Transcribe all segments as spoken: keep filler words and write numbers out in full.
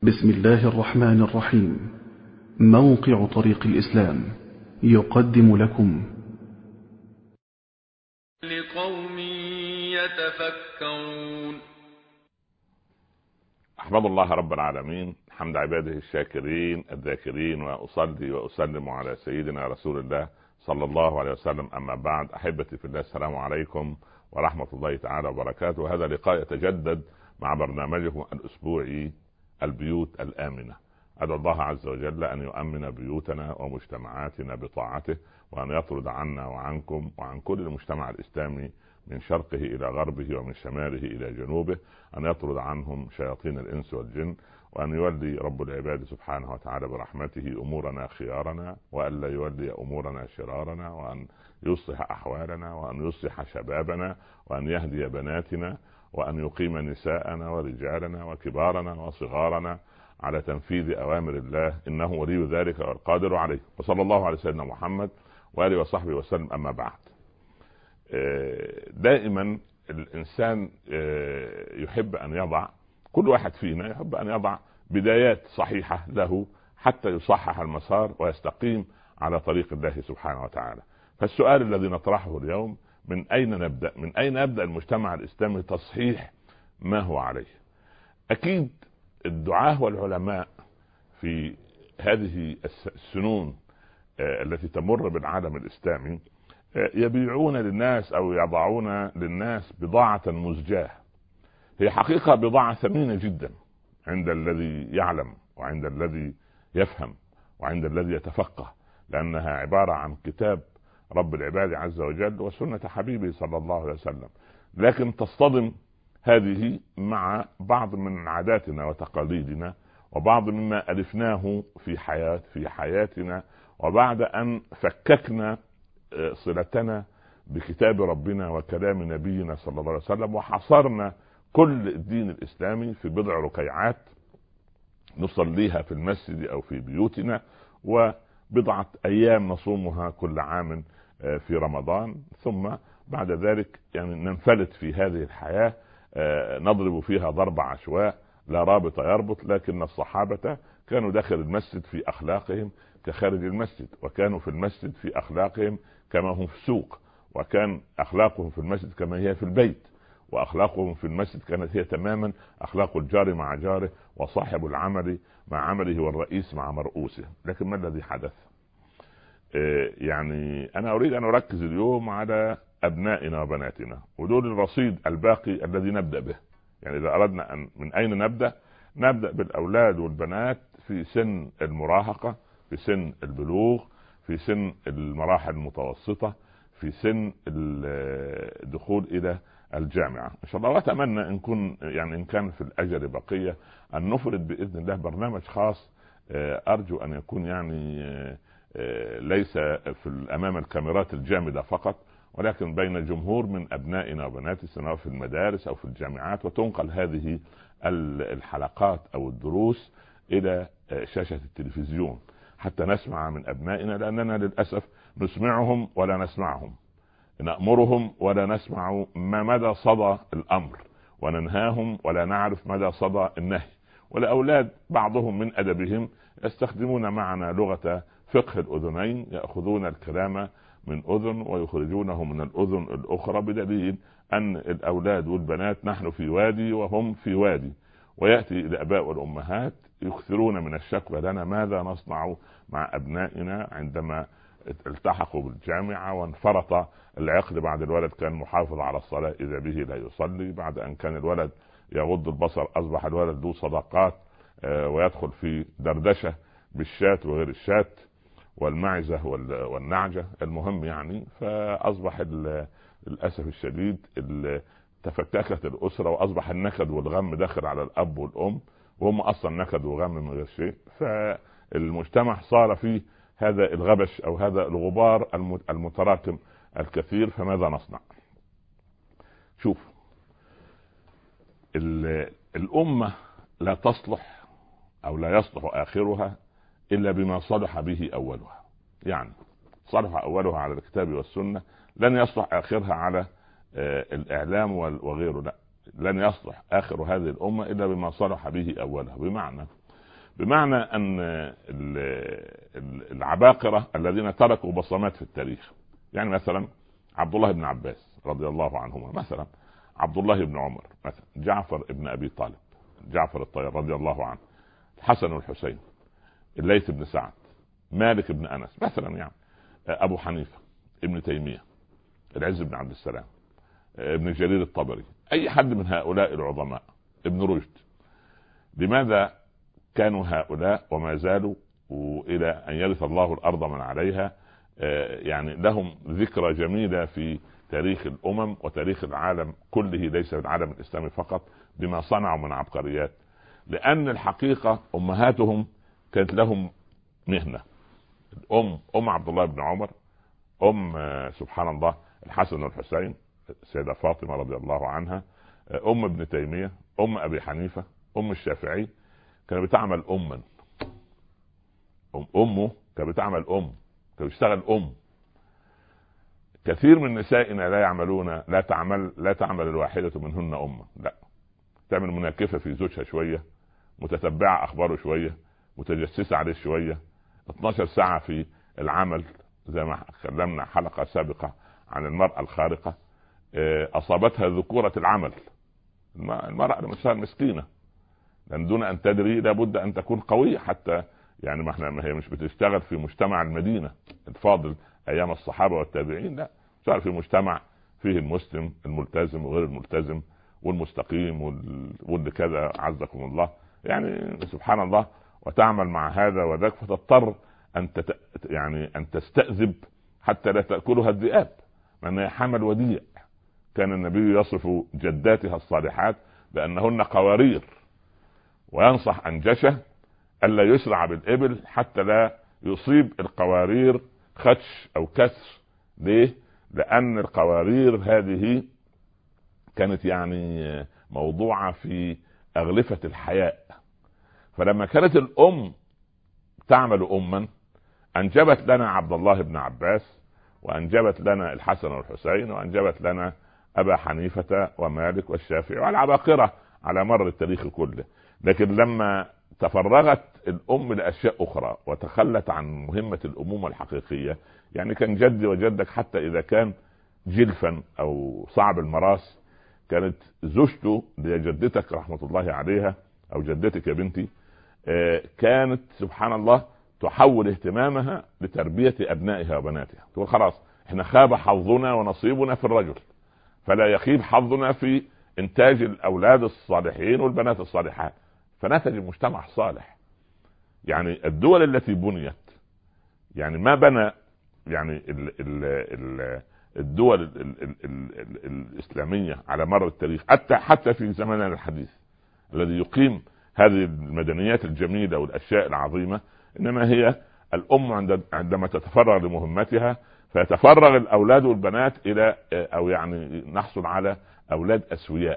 بسم الله الرحمن الرحيم. موقع طريق الإسلام يقدم لكم لقوم يتفكرون. أحمد الله رب العالمين حمد عباده الشاكرين الذاكرين، وأصلي وأسلم على سيدنا رسول الله صلى الله عليه وسلم. أما بعد، أحبتي في الله، السلام عليكم ورحمة الله تعالى وبركاته. هذا لقاء يتجدد مع برنامجكم الأسبوعي البيوت الآمنة. أدعو الله عز وجل أن يؤمن بيوتنا ومجتمعاتنا بطاعته، وأن يطرد عنا وعنكم وعن كل المجتمع الإسلامي من شرقه إلى غربه ومن شماله إلى جنوبه، أن يطرد عنهم شياطين الإنس والجن، وأن يولي رب العباد سبحانه وتعالى برحمته أمورنا خيارنا، وأن لا يولي أمورنا شرارنا، وأن يصلح أحوالنا، وأن يصلح شبابنا، وأن يهدي بناتنا، وأن يقيم نساءنا ورجالنا وكبارنا وصغارنا على تنفيذ أوامر الله، إنه ولي ذلك والقادر عليه. وصلى الله على سيدنا محمد وآله وصحبه وسلم. أما بعد، دائما الإنسان يحب أن يضع، كل واحد فينا يحب أن يضع بدايات صحيحة له حتى يصحح المسار ويستقيم على طريق الله سبحانه وتعالى. فالسؤال الذي نطرحه اليوم: من أين نبدأ؟ من أين يبدأ المجتمع الإسلامي تصحيح ما هو عليه؟ أكيد الدعاة والعلماء في هذه السنون التي تمر بالعالم الإسلامي يبيعون للناس أو يضعون للناس بضاعة مزجاة، هي حقيقة بضاعة ثمينة جدا عند الذي يعلم وعند الذي يفهم وعند الذي يتفقه، لأنها عبارة عن كتاب رب العباد عز وجل وسنة حبيبه صلى الله عليه وسلم، لكن تصطدم هذه مع بعض من عاداتنا وتقاليدنا وبعض مما ألفناه في حياة في حياتنا، وبعد أن فككنا صلتنا بكتاب ربنا وكلام نبينا صلى الله عليه وسلم، وحصرنا كل الدين الإسلامي في بضع ركيعات نصليها في المسجد أو في بيوتنا، وبضعة أيام نصومها كل عام في رمضان، ثم بعد ذلك يعني ننفلت في هذه الحياة نضرب فيها ضرب عشواء لا رابط يربط. لكن الصحابة كانوا داخل المسجد في أخلاقهم كخارج المسجد، وكانوا في المسجد في أخلاقهم كما هم في السوق، وكان أخلاقهم في المسجد كما هي في البيت، وأخلاقهم في المسجد كانت هي تماما أخلاق الجار مع جاره، وصاحب العمل مع عمله، والرئيس مع مرؤوسه. لكن ما الذي حدث؟ يعني أنا أريد أن أركز اليوم على أبنائنا وبناتنا، ودول الرصيد الباقي الذي نبدأ به. يعني إذا أردنا أن من أين نبدأ؟ نبدأ بالأولاد والبنات في سن المراهقة، في سن البلوغ، في سن المراحل المتوسطة، في سن الدخول إلى الجامعة إن شاء الله. وأتمنى إن كن يعني إن كان في الأجل بقية أن نفرد بإذن الله برنامج خاص، أرجو أن يكون يعني ليس في أمام الكاميرات الجامدة فقط، ولكن بين جمهور من أبنائنا وبناتنا سواء في المدارس أو في الجامعات، وتنقل هذه الحلقات أو الدروس إلى شاشة التلفزيون حتى نسمع من أبنائنا، لأننا للأسف نسمعهم ولا نسمعهم، نأمرهم ولا نسمع ما مدى صدى الأمر، وننهاهم ولا نعرف مدى صدى النهي. والأولاد بعضهم من أدبهم يستخدمون معنا لغة فقه الأذنين، يأخذون الكلام من أذن ويخرجونه من الأذن الأخرى، بدليل أن الأولاد والبنات نحن في وادي وهم في وادي، ويأتي الآباء والأمهات يكثرون من الشكوى لنا ماذا نصنع مع أبنائنا عندما التحقوا بالجامعة وانفرط العقد. بعد الولد كان محافظ على الصلاة إذا به لا يصلي، بعد أن كان الولد يغض البصر أصبح الولد ذو صداقات ويدخل في دردشة بالشات وغير الشات والمعزة والنعجة. المهم يعني فأصبح للأسف الشديد تفككت الأسرة، وأصبح النكد والغم داخل على الأب والأم، وهم أصلا نكد وغم من غير شيء. فالمجتمع صار فيه هذا الغبش أو هذا الغبار المتراكم الكثير. فماذا نصنع؟ شوف، الأمة لا تصلح أو لا يصلح آخرها إلا بما صلح به أولها. يعني صلح أولها على الكتاب والسنة، لن يصلح آخرها على الإعلام وغيره. لا، لن يصلح آخر هذه الأمة إلا بما صلح به أولها. بمعنى بمعنى ان العباقرة الذين تركوا بصمات في التاريخ، يعني مثلا عبد الله بن عباس رضي الله عنهما، مثلا عبد الله بن عمر، مثلا جعفر بن ابي طالب، جعفر الطيار رضي الله عنه، الحسن والحسين، الليث بن سعد، مالك بن انس مثلا، يعني ابو حنيفه، ابن تيميه، العز بن عبد السلام، ابن جرير الطبري، اي حد من هؤلاء العظماء، ابن رشد. لماذا كانوا هؤلاء وما زالوا الى ان يرث الله الارض من عليها، يعني لهم ذكرى جميله في تاريخ الامم وتاريخ العالم كله، ليس في العالم الاسلامي فقط، بما صنعوا من عبقريات؟ لان الحقيقه امهاتهم كانت لهم مهنه. الام ام عبد الله بن عمر، ام سبحان الله الحسن والحسين، السيده فاطمه رضي الله عنها، ام ابن تيميه، ام ابي حنيفه، ام الشافعي، كانت بتعمل اما أم امه كانت بتعمل ام كانت بتشتغل ام. كثير من نسائنا لا يعملون، لا تعمل لا تعمل الواحده منهن امه، لا، تعمل مناكفه في زوجها شويه، متتبعه اخباره شويه، متجسسه عليه شويه، اتناشر ساعه في العمل، زي ما تكلمنا حلقه سابقه عن المراه الخارقه، اصابتها ذكوره العمل. المراه المسكينه لأن دون ان تدري لابد ان تكون قويه، حتى يعني ما احنا ما هي مش بتشتغل في مجتمع المدينه الفاضل ايام الصحابه والتابعين، لا، بتشتغل في مجتمع فيه المسلم الملتزم وغير الملتزم والمستقيم واللي كذا عزكم الله، يعني سبحان الله، وتعمل مع هذا وذاك، فتضطر ان تت... يعني ان تستأذب حتى لا تأكلها الذئاب، لأنها حمل وديع. كان النبي يصف جداتها الصالحات بأنهن قوارير، وينصح أنجشة ألا يسرع بالإبل حتى لا يصيب القوارير خدش أو كسر. ليه؟ لأن القوارير هذه كانت يعني موضوعة في أغلفة الحياء، فلما كانت الأم تعمل أما أنجبت لنا عبد الله بن عباس، وأنجبت لنا الحسن والحسين، وأنجبت لنا أبا حنيفة ومالك والشافعي والعباقرة على مر التاريخ كله. لكن لما تفرغت الأم لأشياء أخرى وتخلت عن مهمة الأمومة الحقيقية، يعني كان جدي وجدك حتى إذا كان جلفا أو صعب المراس، كانت زوجته لجدتك رحمة الله عليها أو جدتك يا بنتي، كانت سبحان الله تحول اهتمامها لتربية أبنائها وبناتها. تقول خلاص احنا خاب حظنا ونصيبنا في الرجل، فلا يخيب حظنا في انتاج الأولاد الصالحين والبنات الصالحات، فنتج مجتمع صالح. يعني الدول التي بنيت، يعني ما بنى يعني ال ال ال الدول ال ال ال ال الإسلامية على مر التاريخ، حتى حتى في زماننا الحديث الذي يقيم هذه المدنيات الجميلة والأشياء العظيمة، إنما هي الأم عندما تتفرغ لمهمتها فيتفرغ الأولاد والبنات إلى أو يعني نحصل على أولاد أسوياء.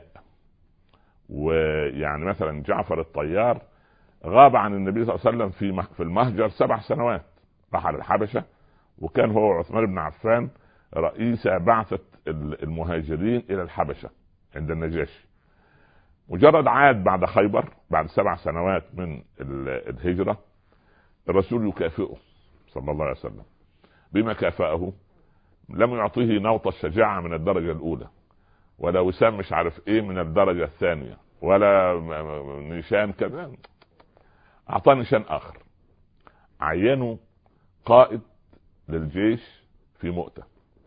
ويعني مثلا جعفر الطيار غاب عن النبي صلى الله عليه وسلم في في المهجر سبع سنوات، راح على الحبشة، وكان هو عثمان بن عفان رئيس بعثة المهاجرين إلى الحبشة عند النجاشي. مجرد عاد بعد خيبر بعد سبع سنوات من الهجرة، الرسول يكافئه صلى الله عليه وسلم. بما كافأه؟ لم يعطيه نوط الشجاعة من الدرجة الأولى، ولا وسام مش عارف ايه من الدرجة الثانية، ولا نشان كذا، اعطاه نشان اخر. عينوا قائد للجيش في مؤتة،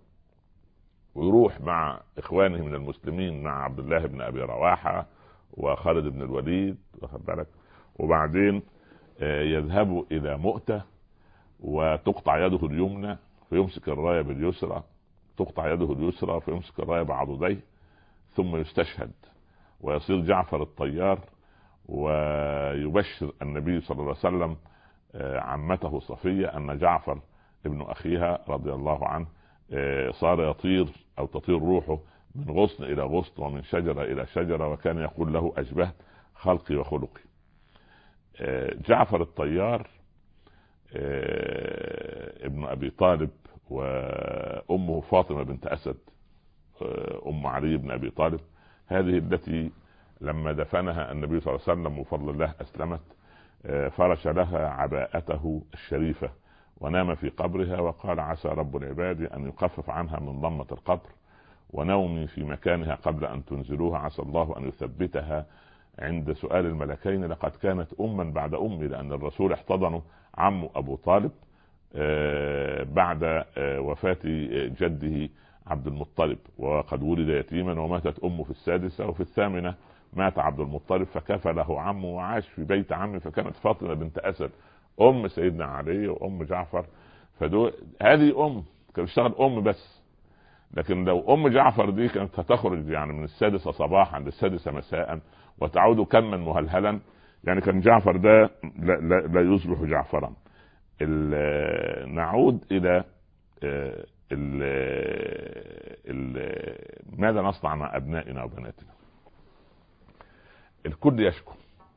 ويروح مع اخوانه من المسلمين مع عبد الله بن ابي رواحة وخالد بن الوليد، واخد بالك، وبعدين يذهبوا الى مؤتة وتقطع يده اليمنى فيمسك الراية باليسرى، تقطع يده اليسرى فيمسك الراية بعضديه، ثم يستشهد ويصير جعفر الطيار. ويبشر النبي صلى الله عليه وسلم عمته صفية أن جعفر ابن أخيها رضي الله عنه صار يطير أو تطير روحه من غصن إلى غصن ومن شجرة إلى شجرة، وكان يقول له أشبهت خلقي وخلقي. جعفر الطيار ابن أبي طالب وأمه فاطمة بنت أسد أم علي بن أبي طالب، هذه التي لما دفنها النبي صلى الله عليه وسلم وفضل الله أسلمت، فرش لها عباءته الشريفة ونام في قبرها وقال عسى رب العباد أن يخفف عنها من ضمة القبر، ونومي في مكانها قبل أن تنزلوها، عسى الله أن يثبتها عند سؤال الملكين، لقد كانت أما بعد أمي، لأن الرسول احتضنه عمه أبو طالب بعد وفاة جده عبد المطلب، وقد ولد يتيما وماتت أمه في السادسة، وفي الثامنة مات عبد المطلب فكفله عمه وعاش في بيت عمه، فكانت فاطمة بنت أسد أم سيدنا علي وأم جعفر. فدول هذه أم كانت تشتغل أم بس، لكن لو أم جعفر دي كانت هتخرج يعني من السادسة صباحا للسادسة مساء وتعود كما مهلهلا، يعني كان جعفر ده لا, لا, لا يصبح جعفرا. نعود إلى ال ال ماذا نصنع مع أبنائنا وبناتنا؟ الكل يشكو،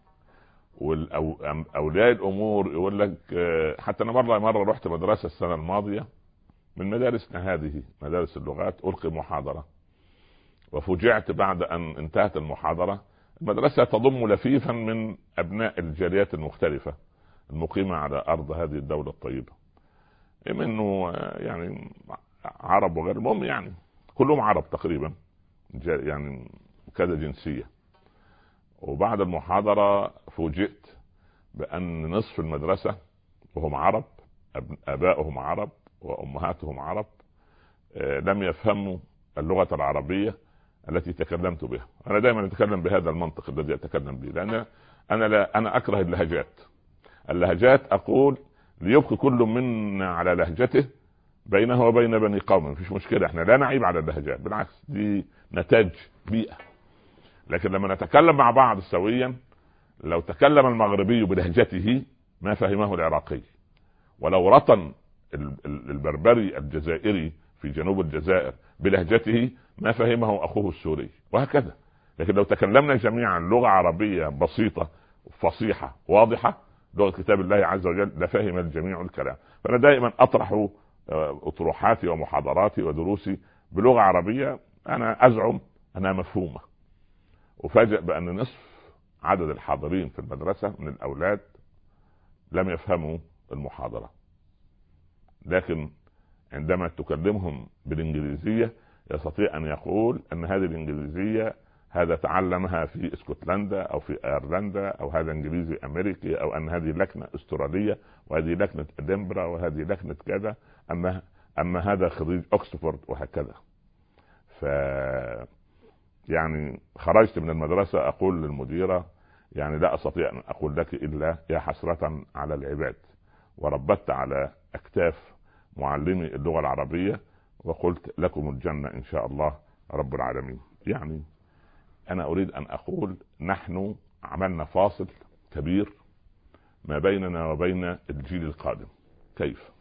والأولياء الأمور يقول لك. حتى أنا مرة مرة رحت مدرسة السنة الماضية من مدارسنا هذه مدارس اللغات، ألقي محاضرة، وفوجئت بعد أن انتهت المحاضرة المدرسة تضم لفيفا من أبناء الجاليات المختلفة المقيمة على أرض هذه الدولة الطيبة، منه يعني عرب وغير المهم، يعني كلهم عرب تقريبا، يعني كذا جنسية. وبعد المحاضرة فوجئت بأن نصف المدرسة وهم عرب، أبائهم عرب وأمهاتهم عرب، لم يفهموا اللغة العربية التي تكلمت بها. أنا دائما أتكلم بهذا المنطق الذي أتكلم به، لأن أنا لا أنا أكره اللهجات. اللهجات أقول ليبقى كل منا على لهجته بينه وبين بني قوم، مفيش مشكلة، احنا لا نعيب على اللهجات، بالعكس دي نتاج بيئة. لكن لما نتكلم مع بعض سويا، لو تكلم المغربي بلهجته ما فهمه العراقي، ولو رطن البربري الجزائري في جنوب الجزائر بلهجته ما فهمه أخوه السوري، وهكذا. لكن لو تكلمنا جميعا لغة عربية بسيطة فصيحة واضحة، لغة كتاب الله عز وجل، لفهم الجميع الكلام. فأنا دائما أطرح أطروحاتي ومحاضراتي ودروسي بلغة عربية أنا أزعم أنها مفهومة. وفاجأ بأن نصف عدد الحاضرين في المدرسة من الأولاد لم يفهموا المحاضرة، لكن عندما تكلمهم بالإنجليزية يستطيع أن يقول أن هذه الإنجليزية هذا تعلمها في اسكتلندا أو في أيرلندا، أو هذا إنجليزي أمريكي، أو أن هذه لكنة أسترالية، وهذه لكنة إدنبرا، وهذه لكنة كذا، أما أما هذا خريج أكسفورد، وهكذا. ف يعني خرجت من المدرسة أقول للمديرة يعني لا أستطيع أن أقول لك إلا يا حسرة على العباد، وربطت على أكتاف معلمي اللغة العربية وقلت لكم الجنة إن شاء الله رب العالمين. يعني أنا أريد أن أقول نحن عملنا فاصل كبير ما بيننا وبين الجيل القادم. كيف؟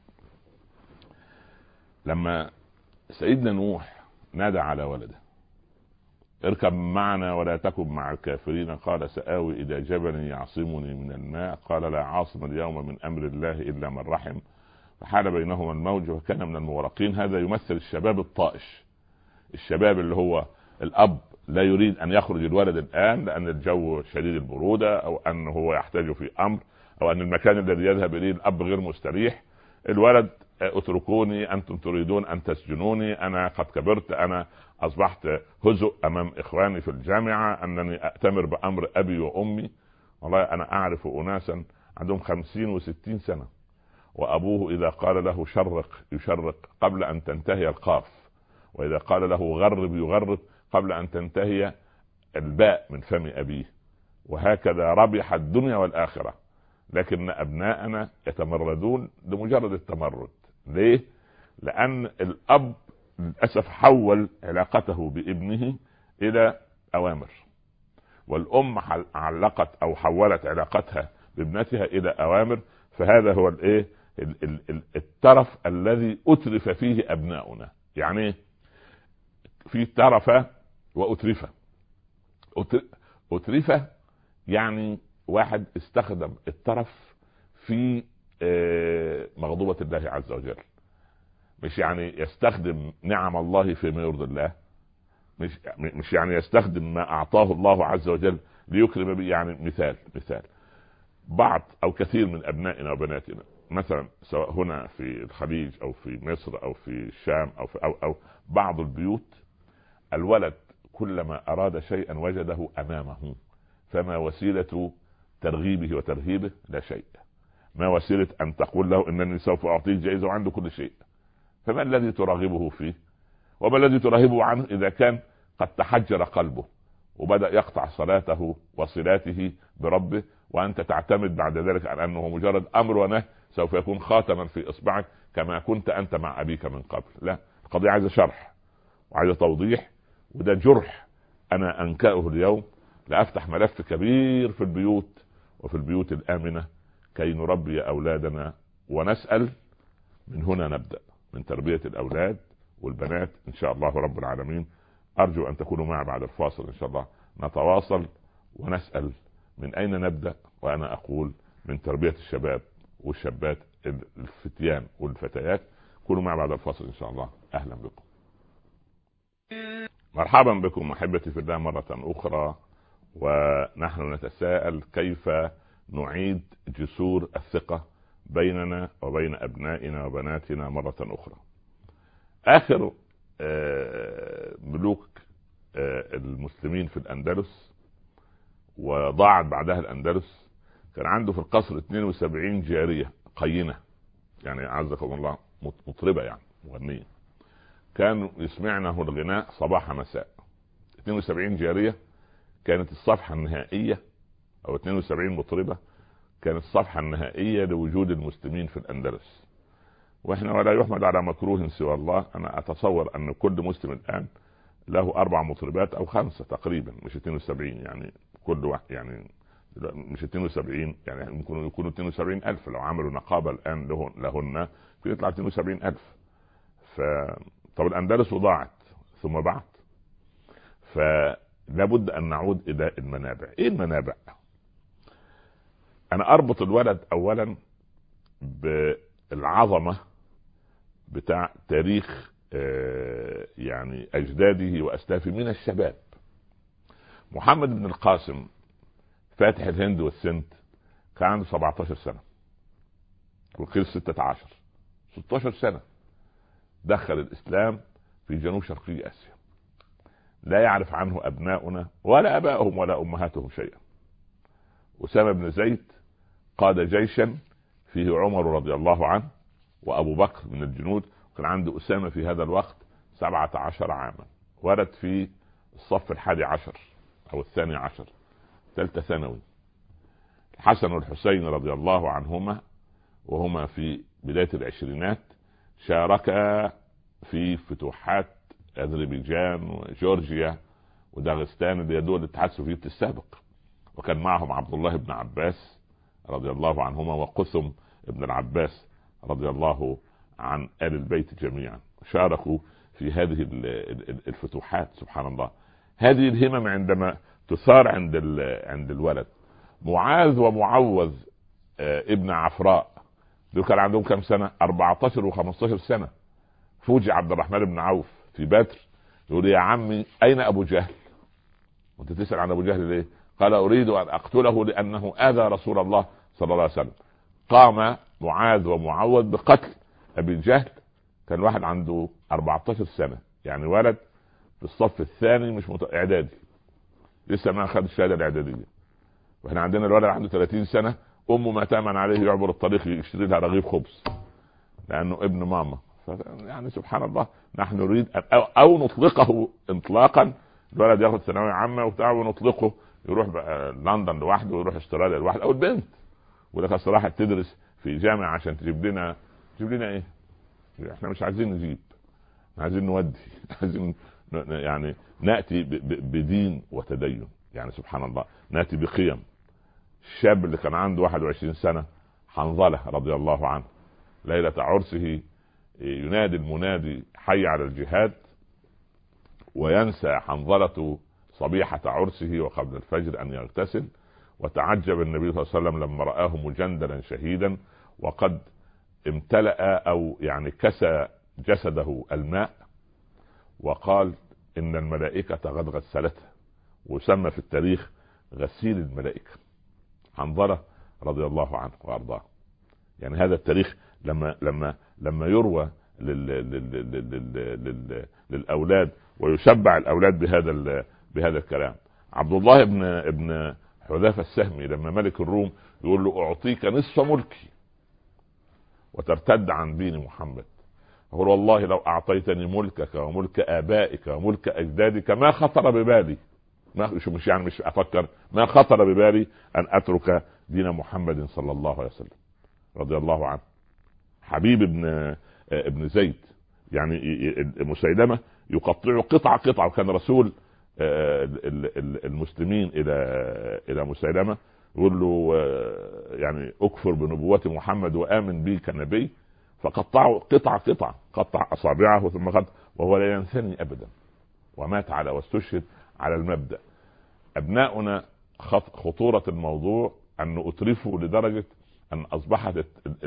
لما سيدنا نوح نادى على ولده اركب معنا ولا تكن مع الكافرين، قال سآوي إلى جبل يعصمني من الماء، قال لا عاصم اليوم من أمر الله إلا من رحم، فحال بينهما الموج وكان من المغرقين. هذا يمثل الشباب الطائش، الشباب اللي هو الأب لا يريد أن يخرج الولد الآن لأن الجو شديد البرودة، أو أنه هو يحتاج في أمر، أو أن المكان الذي يذهب إليه الأب غير مستريح. الولد اتركوني أنتم تريدون أن تسجنوني، أنا قد كبرت، أنا أصبحت هزء أمام إخواني في الجامعة، أنني أأتمر بأمر أبي وأمي. والله أنا أعرف أناسا عندهم خمسين وستين سنة وأبوه إذا قال له شرق يشرق قبل أن تنتهي القاف، وإذا قال له غرب يغرب قبل أن تنتهي الباء من فم أبيه، وهكذا ربح الدنيا والآخرة. لكن أبناءنا يتمردون لمجرد التمرد. ليه؟ لأن الأب للأسف حول علاقته بابنه إلى أوامر، والأم علقت أو حولت علاقتها بابنتها إلى أوامر. فهذا هو الإيه الترف الذي أترف فيه أبناؤنا. يعني في ترف وأترف. أترف يعني واحد استخدم الترف في مغضوبة الله عز وجل، مش يعني يستخدم نعم الله فيما يرضي الله، مش مش يعني يستخدم ما أعطاه الله عز وجل ليكرم به. يعني مثال مثال بعض او كثير من ابنائنا وبناتنا مثلا سواء هنا في الخليج او في مصر او في الشام او في او او بعض البيوت، الولد كلما اراد شيئا وجده امامه، فما وسيلة ترغيبه وترهيبه؟ لا شيء. ما وسيلة ان تقول له انني سوف اعطيك جائزة وعنده كل شيء؟ فما الذي ترغبه فيه؟ وما الذي ترهبه عنه اذا كان قد تحجر قلبه وبدأ يقطع صلاته وصلاته بربه، وانت تعتمد بعد ذلك على انه مجرد امر ونهي سوف يكون خاتما في اصبعك كما كنت انت مع ابيك من قبل؟ لا، القضية عايزة شرح وعايزة توضيح، وده جرح انا انكأه اليوم لأفتح ملف كبير في البيوت وفي البيوت الآمنة كي نربي أولادنا ونسأل. من هنا نبدأ، من تربية الأولاد والبنات إن شاء الله رب العالمين. أرجو أن تكونوا معي بعد الفاصل إن شاء الله، نتواصل ونسأل من أين نبدأ. وأنا أقول من تربية الشباب والشابات الفتيان والفتيات. كونوا معي بعد الفاصل إن شاء الله. أهلا بكم، مرحبا بكم أحبتي في الله مرة أخرى، ونحن نتساءل كيف نعيد جسور الثقة بيننا وبين أبنائنا وبناتنا مرة أخرى. آخر ملوك المسلمين في الأندلس وضاعت بعدها الأندلس كان عنده في القصر اثنين وسبعين جارية قينة، يعني عزكم الله مطربة يعني مغنية، كانوا يسمعنه الغناء صباح مساء. اثنين وسبعين جارية كانت الصفحة النهائية، او اثنين وسبعين مطربة كانت الصفحة النهائية لوجود المسلمين في الأندلس. واحنا ولا يحمد على مكروه سوى الله. انا اتصور ان كل مسلم الان له اربع مطربات او خمسة تقريبا، مش اثنين وسبعين يعني كل واحد، يعني مش اثنين وسبعين يعني ممكن يكونوا اثنين وسبعين الف لو عملوا نقابة الان له لهن يطلع اثنين وسبعين الف. ف طب الأندلس ضاعت ثم بعت، فلابد أن نعود إلى المنابع. إيه المنابع؟ أنا أربط الولد أولا بالعظمة بتاع تاريخ يعني أجداده وأسلافه من الشباب. محمد بن القاسم فاتح الهند والسند كان عنده سبعة عشر سنة، وقيل ستة عشر ستة عشر سنة، دخل الإسلام في جنوب شرقي آسيا، لا يعرف عنه أبناؤنا ولا أبائهم ولا أمهاتهم شيئا. أسامة بن زيد قاد جيشا فيه عمر رضي الله عنه وأبو بكر من الجنود، كان عنده أسامة في هذا الوقت سبعة عشر عاما، ورد في الصف الحادي عشر أو الثاني عشر، ثالثة ثانوي. الحسن والحسين رضي الله عنهما وهما في بداية العشرينات شاركا في فتوحات أذربيجان وجورجيا وداغستان اللي هي دول الاتحاد السوفيتي السابق، وكان معهم عبد الله بن عباس رضي الله عنهما وقسم ابن العباس رضي الله عن آل البيت جميعا، شاركوا في هذه الفتوحات. سبحان الله، هذه الهمم عندما تثار عند عند الولد. معاذ ومعوذ ابن عفراء دول كان عندهم كم سنة؟ أربعة عشر وخمسة عشر سنة. فوجئ عبد الرحمن بن عوف في بدر يقول يا عمي أين أبو جهل؟ وانت تسأل عن أبو جهل ليه؟ قال أريد أن أقتله لأنه آذى رسول الله صلى الله عليه وسلم. قام معاذ ومعوذ بقتل أبي جهل. كان واحد عنده أربعة عشر سنة، يعني ولد في الصف الثاني مش مت... إعدادي، لسه ما أخذ الشهادة الإعدادية. واحنا عندنا الولد عنده ثلاثين سنة، أمه ما تأمن عليه يعبر الطريق يشتري لها رغيف خبز لأنه ابن ماما. يعني سبحان الله، نحن نريد أو, أو نطلقه انطلاقا، الولد ياخذ ثانوية عامة وبتاع ونطلقه يروح لندن لوحده ويروح استراليا لوحده، أو البنت ولك صراحة تدرس في جامعة عشان تجيب لنا تجيب لنا إيه؟ إحنا مش عايزين نجيب، عايزين نودي، عايزين يعني نأتي بدين وتدين. يعني سبحان الله، نأتي بقيم. الشاب اللي كان عنده واحد وعشرين سنة حنظلة رضي الله عنه ليلة عرسه ينادي المنادي حي على الجهاد، وينسى حنظلة صبيحة عرسه وقبل الفجر أن يغتسل، وتعجب النبي صلى الله عليه وسلم لما رآه مجندلا شهيدا وقد امتلأ أو يعني كسى جسده الماء، وقال إن الملائكة قد غسلته، وسمى في التاريخ غسيل الملائكة. حنظلة رضي الله عنه وارضاه. يعني هذا التاريخ لما لما لما يروى لل لل لل لل للاولاد ويشبع الاولاد بهذا بهذا الكلام. عبد الله ابن ابن حذافه السهمي لما ملك الروم يقول له اعطيك نصف ملكي وترتد عن دين محمد، يقول والله لو اعطيتني ملكك وملك ابائك وملك اجدادك ما خطر ببالي، ما مش يعني مش افكر، ما خطر ببالي ان اترك دين محمد صلى الله عليه وسلم رضي الله عنه. حبيب ابن ابن زيد يعني مسيلمة يقطع قطعة قطعة، وكان رسول المسلمين الى الى مسيلمة يقول له يعني اكفر بنبوة محمد وامن بي كنبي، فقطعوا قطعة قطعة، قطع اصابعه ثم قطع، وهو لا ينثني ابدا، ومات على واستشهد على المبدأ. ابناؤنا خطورة الموضوع ان اترفوا لدرجة ان اصبحت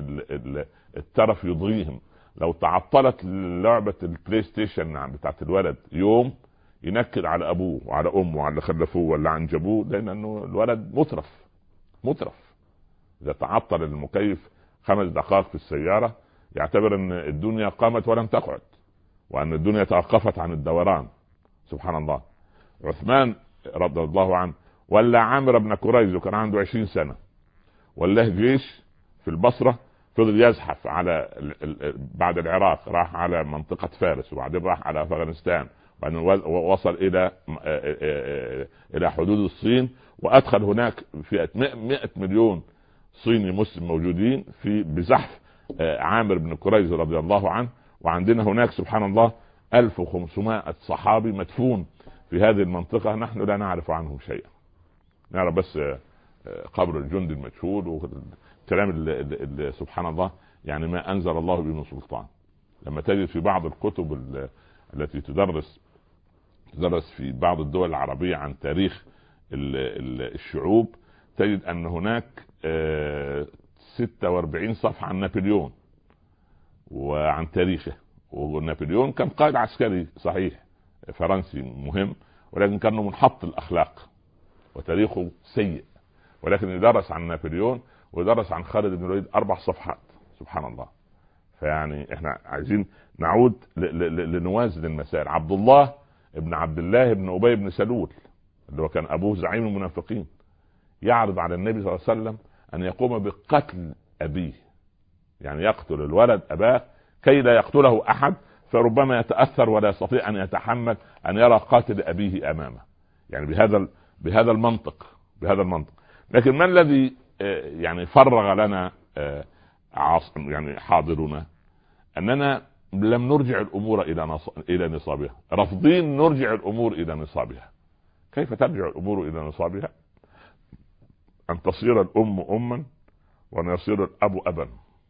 الترف يضغيهم. لو تعطلت لعبة البلاي ستيشن بتاعت الولد يوم ينكد على ابوه وعلى امه وعلى اللي خلفوه ولا عنجبوه، لان انه الولد مترف مترف. اذا تعطل المكيف خمس دقائق في السيارة يعتبر ان الدنيا قامت ولم تقعد، وان الدنيا توقفت عن الدوران. سبحان الله. عثمان رضي الله عنه ولا عامر بن كريز وكان عنده عشرين سنة، والله جيش في البصرة فضل يزحف على بعد العراق، راح على منطقة فارس وبعدين راح على افغانستان، وبعدين وصل الى الى حدود الصين، وادخل هناك فئة مئة مليون صيني مسلم موجودين في بزحف عامر بن كريز رضي الله عنه. وعندنا هناك سبحان الله ألف وخمسمائة صحابي مدفون في هذه المنطقة، نحن لا نعرف عنهم شيئا، نعرف بس قبر الجندي المجهول وكلام اللي سبحان الله يعني ما أنزل الله به من سلطان. لما تجد في بعض الكتب التي تدرس تدرس في بعض الدول العربية عن تاريخ الشعوب تجد أن هناك ستة وأربعين صفحة عن نابليون وعن تاريخه. ونابليون كان قائد عسكري صحيح فرنسي مهم، ولكن كان منحط الأخلاق وتاريخه سيء، ولكن يدرس عن نابليون ويدرس عن خالد بن الوليد أربع صفحات. سبحان الله. فيعني احنا عايزين نعود لنوازن المسائل. عبد الله ابن عبد الله ابن أبي بن سلول اللي هو كان أبوه زعيم المنافقين يعرض على النبي صلى الله عليه وسلم أن يقوم بقتل أبيه، يعني يقتل الولد أباه كي لا يقتله أحد، فربما يتأثر ولا يستطيع أن يتحمل أن يرى قاتل أبيه أمامه. يعني بهذا بهذا المنطق بهذا المنطق. لكن ما الذي يعني فرغ لنا يعني حاضرنا أننا لم نرجع الأمور إلى إلى نصابها، رافضين نرجع الأمور إلى نصابها. كيف ترجع الأمور إلى نصابها؟ أن تصير الأم أما وأن يصير الأب أبا،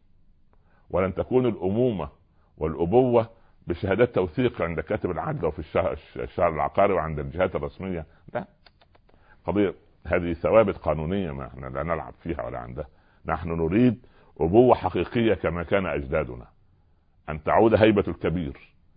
ولن تكون الأمومة والأبوة بشهادات توثيق عند كاتب العدل وفي الشهر, الشهر العقاري وعند الجهات الرسمية. لا، قضية هذه ثوابت قانونية ما احنا لا نلعب فيها ولا عندها. نحن نريد أبوة حقيقية كما كان أجدادنا، أن تعود هيبة الكبير،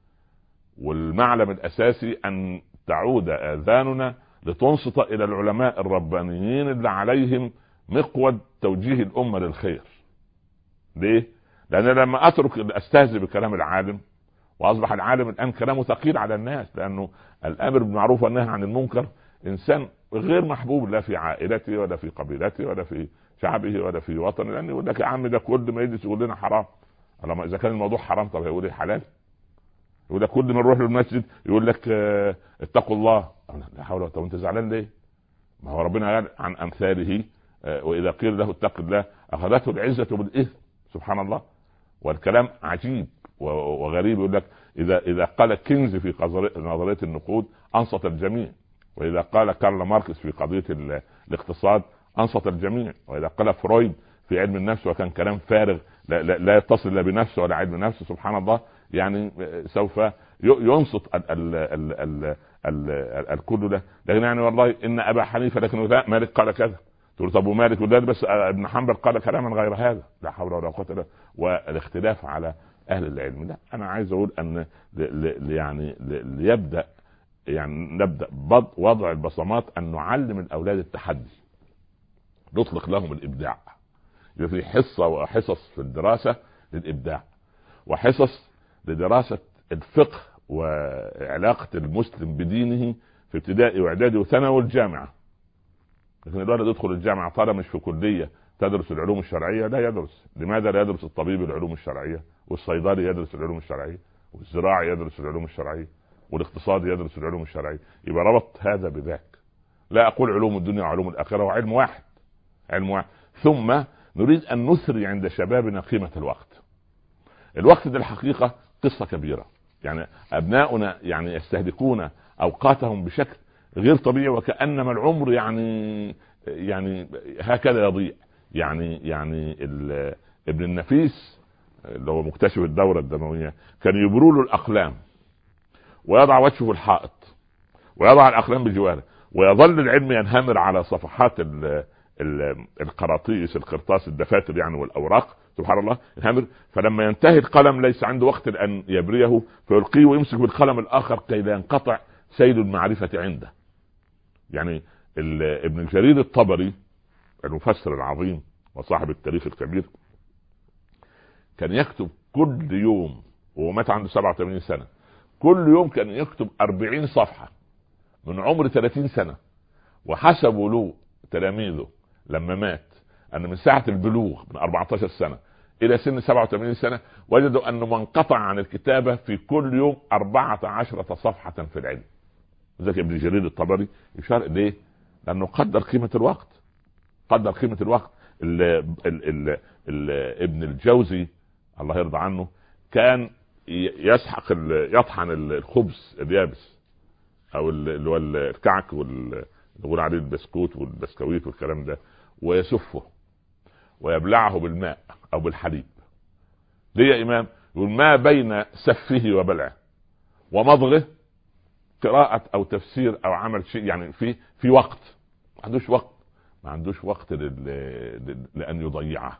والمعلم الأساسي أن تعود آذاننا لتنصت إلى العلماء الربانيين اللي عليهم مقود توجيه الأمة للخير. ليه؟ لأن لما أترك أستهزئ بكلام العالم، وأصبح العالم الآن كلامه ثقيل على الناس، لأنه الأمر بالمعروف والنهي عن المنكر إنسان غير محبوب لا في عائلته ولا في قبيلته ولا في شعبه ولا في وطنه، لأنه يقول لك يا عم ده كل ما يجلس يقول لنا حرام. لما إذا كان الموضوع حرام طب هيقول إيه حلال؟ يقول لك كل ما نروح للمسجد يقول لك اه اتقوا الله. لا حول ولا قوة. وانت زعلان ليه؟ ما هو ربنا قال عن أمثاله اه وإذا قيل له اتق الله أخذته العزة بالإثم. سبحان الله. والكلام عجيب وغريب. يقول لك إذا إذا قال كينز في نظرية النقود أنصت الجميع، وإذا قال كارل ماركس في قضية الاقتصاد أنصت الجميع، وإذا قال فرويد في علم النفس وكان كلام فارغ لا, لا, لا يتصل لا بنفسه ولا علم نفسه. سبحان الله. يعني سوف ينصت ال ال ال ال ال الكل ده. لكن يعني والله إن أبا حنيفة لكن لا مالك قال كذا، تقول طب ومالك وده بس ابن حنبل قال كلاما غير هذا. لا حول ولا قوة الا بالله. والاختلاف على أهل العلم. لا، أنا عايز أقول أن يعني ليبدأ يعني نبدأ وضع البصمات أن نعلم الأولاد التحدي. نطلق لهم الابداع. يبقى في حصه وحصص في الدراسه للابداع، وحصص لدراسه الفقه وعلاقه المسلم بدينه في ابتدائي واعدادي وثانوي والجامعه. لكن الولد يدخل الجامعه طالما مش في كليه تدرس العلوم الشرعيه لا يدرس. لماذا لا يدرس الطبيب العلوم الشرعيه، والصيدلي يدرس العلوم الشرعيه، والزراعي يدرس العلوم الشرعيه، والاقتصادي يدرس العلوم الشرعيه؟ يبقى ربط هذا بذاك. لا اقول علوم الدنيا وعلوم الاخره، وعلم واحد، علم واحد. ثم نريد ان نثري عند شبابنا قيمه الوقت. الوقت ده الحقيقه قصه كبيره، يعني ابناؤنا يعني يستهلكون اوقاتهم بشكل غير طبيعي، وكانما العمر يعني يعني هكذا يضيع. يعني يعني ابن النفيس اللي هو مكتشف الدوره الدمويه كان يبروا له الاقلام ويضع وجهه في الحائط ويضع الاقلام بجواره، ويظل العلم ينهمر على صفحات ال ال القراطيس القرطاس الدفاتر يعني والاوراق، سبحان الله ينهمر. فلما ينتهي القلم ليس عنده وقت ان يبريه فيلقيه ويمسك بالقلم الاخر كي لا ينقطع سيل المعرفه عنده. يعني ابن جرير الطبري المفسر العظيم وصاحب التاريخ الكبير كان يكتب كل يوم، وهو مات عنده سبعة وثمانين سنة، كل يوم كان يكتب أربعين صفحة من عمر ثلاثين سنة. وحسبوا له تلاميذه لما مات أن من ساعة البلوغ من أربعة عشر سنة إلى سن سبعة وثمانين سنة وجدوا أنه منقطع عن الكتابة في كل يوم أربعة عشر صفحة في العلم. ذلك ابن جرير الطبري يشار ليه؟ لأنه قدر قيمة الوقت، قدر قيمة الوقت. ال ال ال ال ابن الجوزي الله يرضى عنه كان يسحق يطحن الخبز اليابس او اللي هو الكعك واللي يقول عليه البسكوت والبسكويت والكلام ده، ويسفه ويبلعه بالماء او بالحليب. ليه يا امام؟ يقول ما بين سفه وبلعه ومضغه قراءة او تفسير او عمل شيء، يعني في في وقت، ما عندوش وقت ما عندوش وقت لأن يضيعه.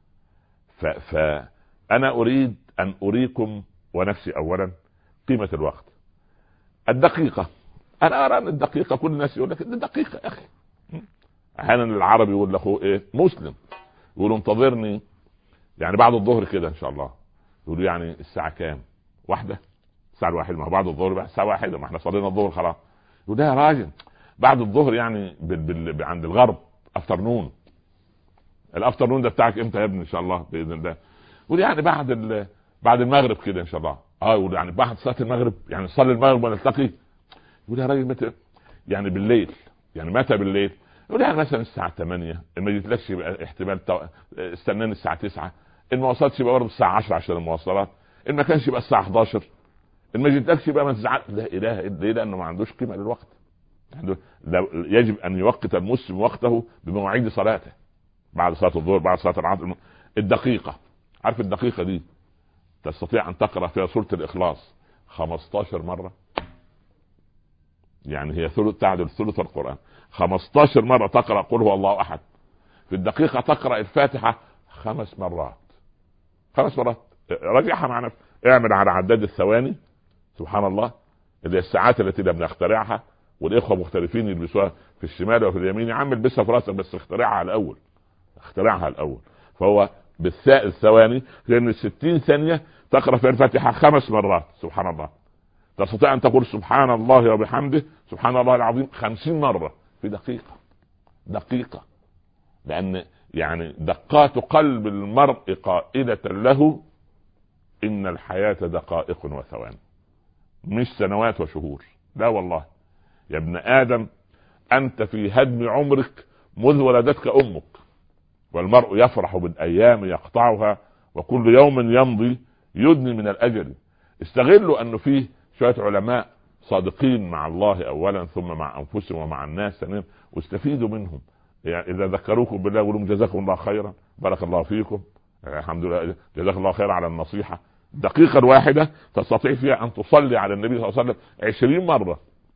فأنا أريد أن أريكم ونفسي أولا قيمة الوقت. الدقيقة، أنا أرى أن الدقيقة كل الناس يقول لك الدقيقة يا أخي. أحيانا العربي يقول لأخوه إيه مسلم يقول انتظرني يعني بعد الظهر كده إن شاء الله، يقول يعني الساعة كام؟ واحدة، الساعة الواحدة، ما بعد الظهر بقى الساعة واحدة، ما احنا صلينا الظهر خلاص. يقول ده يا راجل بعد الظهر يعني بال... بال... عند الغرب افترنون. الافترنون ده بتاعك امتى يا ابني؟ ان شاء الله باذن الله. يقول يعني بعد ال... بعد المغرب كده ان شاء الله. اه يقول يعني بعد صلاه المغرب، يعني نصلي المغرب ونلتقي. يقول يا راجل متى؟ يعني بالليل، يعني متى بالليل؟ يقول يعني مثلا الساعه ثمانية، ان ما جيتلكش يبقى احتمال تو... استناني الساعه تسعة، ان ما وصلتش يبقى برضه الساعه عشرة عشان المواصلات، ان ما كانش يبقى الساعه احداشر، ان ما جيتلكش يبقى ما تزعل. لا اله الا الله، لانه ما عندوش قيمه للوقت. يجب ان يوقت المسلم وقته بمواعيد صلاته، بعد صلاه الظهر، بعد صلاه العصر. الدقيقه، عارف الدقيقه دي تستطيع ان تقرا فيها سوره الاخلاص خمستاشر مره، يعني هي ثلث تعدل ثلث القران. خمستاشر مره تقرا قل هو الله احد. في الدقيقه تقرا الفاتحه خمس مرات، خمس مرات. راجعها مع نفسك، اعمل على عداد الثواني، سبحان الله، اللي الساعات التي لم نخترعها والاخوه مختلفين يلبسوها في الشمال وفي اليمين. يا عم البسها في راسك بس اخترعها الاول، اخترعها الاول. فهو بالثاء الثواني لان الستين ثانيه تقرا في الفاتحه خمس مرات، سبحان الله. تستطيع ان تقول سبحان الله وبحمده سبحان الله العظيم خمسين مره في دقيقه. دقيقه، لان يعني دقات قلب المرء قائلة له ان الحياه دقائق وثواني، مش سنوات وشهور. لا والله يا ابن آدم، أنت في هدم عمرك مذ ولدتك أمك، والمرء يفرح بالأيام يقطعها وكل يوم يمضي يدني من الأجل. استغلوا أنه فيه شوية علماء صادقين مع الله أولا ثم مع أنفسهم ومع الناس ثانيا، واستفيدوا منهم. يعني إذا ذكروكم بالله قولوا جزاكم الله خيرا، بارك الله فيكم، الحمد لله، جزاك الله خيرا على النصيحة. دقيقة واحدة تستطيع فيها أن تصلي على النبي صلى الله عليه وسلم عشرين مرة،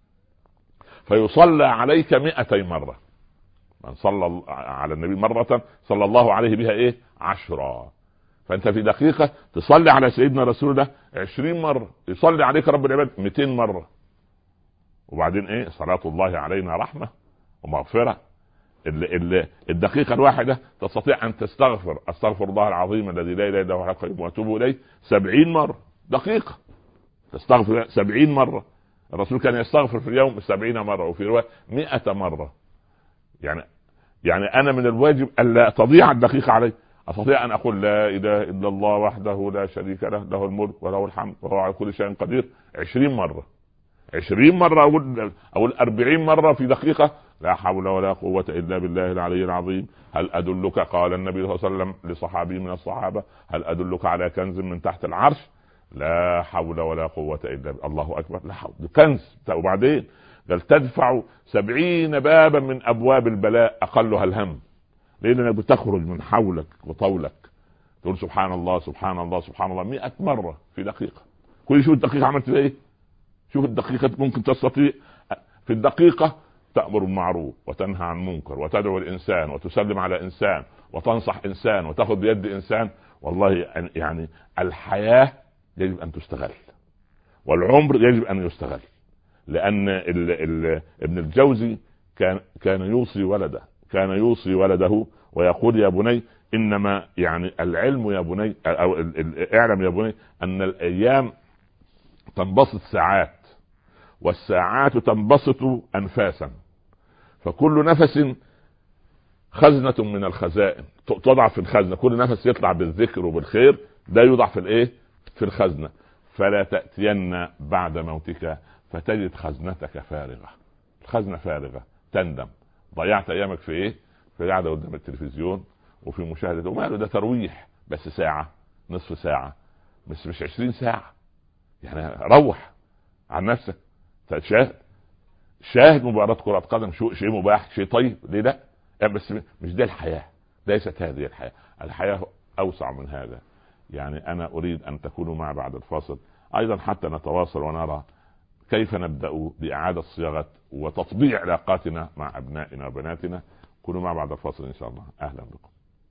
فيصلى عليك مئتي مرة. من صلى على النبي مرة صلى الله عليه بها ايه؟ عشرة. فانت في دقيقة تصلي على سيدنا رسول الله عشرين مرة، يصلي عليك رب العباد مئتين مرة. وبعدين ايه؟ صلاة الله علينا رحمة ومغفرة. الدقيقة الواحدة تستطيع أن تستغفر استغفر الله العظيم الذي لا إله إلا هو الحي القيوم وأتوب إليه سبعين مرة. دقيقة تستغفر سبعين مرة. الرسول كان يستغفر في اليوم سبعين مرة، وفي رواية مئة مرة. يعني يعني أنا من الواجب ألا تضيع الدقيقة علي. أستطيع أن أقول لا إله إلا الله وحده لا شريك له له الملك وله الحمد وهو على كل شيء قدير عشرين مرة. عشرين مرة أقول أقول أربعين مرة في دقيقة لا حول ولا قوة إلا بالله العلي العظيم. هل أدلك، قال النبي صلى الله عليه وسلم لصحابي من الصحابة، هل أدلك على كنز من تحت العرش؟ لا حول ولا قوة إلا بالله. الله أكبر. لا حول، كنز. وبعدين قال تدفع سبعين بابا من أبواب البلاء أقلها الهم. لأنك بتخرج من حولك وطولك تقول سبحان الله سبحان الله سبحان الله مئة مرة في دقيقة. كل شو الدقيقة عملت ايه؟ شوف الدقيقة ممكن تستطيع في الدقيقة تأمر بالمعروف وتنهى عن منكر وتدعو الإنسان وتسلم على إنسان وتنصح إنسان وتأخذ بيد إنسان. والله يعني الحياة يجب أن تستغل، والعمر يجب أن يستغل. لأن ال ال ابن الجوزي كان كان يوصي ولده كان يوصي ولده ويقول يا بني إنما يعني العلم يا بني أو اعلم يا بني أن الأيام تنبسط ساعات والساعات تنبسط أنفاسا، فكل نفس خزنة من الخزائن تضع في الخزنة. كل نفس يطلع بالذكر وبالخير ده يوضع في الايه؟ في الخزنة. فلا تأتين بعد موتك فتجد خزنتك فارغة. الخزنة فارغة تندم ضيعت ايامك في ايه؟ في قاعدة قدام التلفزيون وفي مشاهدة. وماله ده ترويح بس ساعة نصف ساعة مش مش عشرين ساعة. يعني روح عن نفسك. شاهد شاهد مباراة كرة قدم شيء مباح شيء طيب ليه لا؟ يعني بس مش ده الحياة. ليست هذه الحياة. الحياة أوسع من هذا. يعني أنا أريد أن تكونوا معي بعد الفاصل أيضا حتى نتواصل ونرى كيف نبدأ بإعادة صياغة وتطبيع علاقاتنا مع أبنائنا وبناتنا. كونوا معي بعد الفاصل إن شاء الله. أهلا بكم.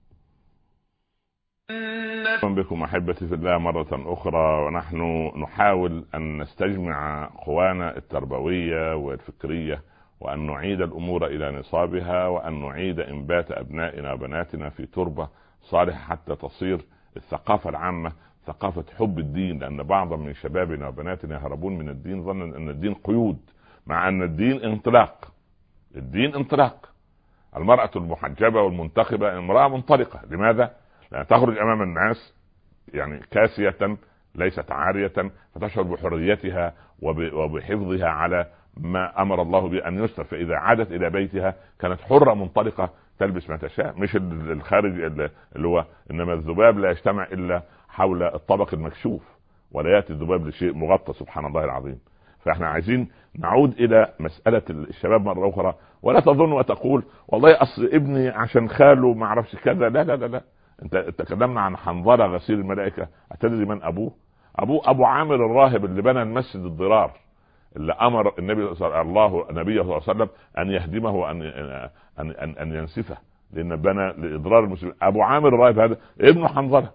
أهلا بكم أحبتي في الله مرة أخرى، ونحن نحاول أن نستجمع قوانا التربوية والفكرية وأن نعيد الأمور إلى نصابها وأن نعيد إنبات أبنائنا وبناتنا في تربة صالحة حتى تصير الثقافة العامة ثقافة حب الدين. لأن بعضا من شبابنا وبناتنا يهربون من الدين ظنا أن الدين قيود، مع أن الدين انطلاق. الدين انطلاق. المرأة المحجبة والمنتخبة امرأة منطلقة. لماذا؟ لأن تخرج أمام الناس يعني كاسية ليست عارية فتشعر بحريتها وبحفظها على ما أمر الله بأن يستر. فإذا عادت إلى بيتها كانت حرة منطلقة تلبس ما تشاء. مش الخارج اللي هو إنما الذباب لا يجتمع إلا حول الطبق المكشوف ولا يأتي الذباب لشيء مغطى سبحان الله العظيم. فإحنا عايزين نعود إلى مسألة الشباب مرة أخرى. ولا تظن وتقول والله أصل ابني عشان خاله ما عرفش كذا. لا لا لا لا. انت تكلمنا عن حنظلة غسيل الملائكة. أتدري من أبوه؟ أبوه أبو عامر الراهب اللي بنى المسجد الضرار اللي أمر النبي صلى الله النبي صلى الله عليه وسلم أن يهدمه وأن أن أن, أن ينسفه لأن بنى لإضرار المسلمين. أبو عامر الراهب هذا ابنه حنظلة.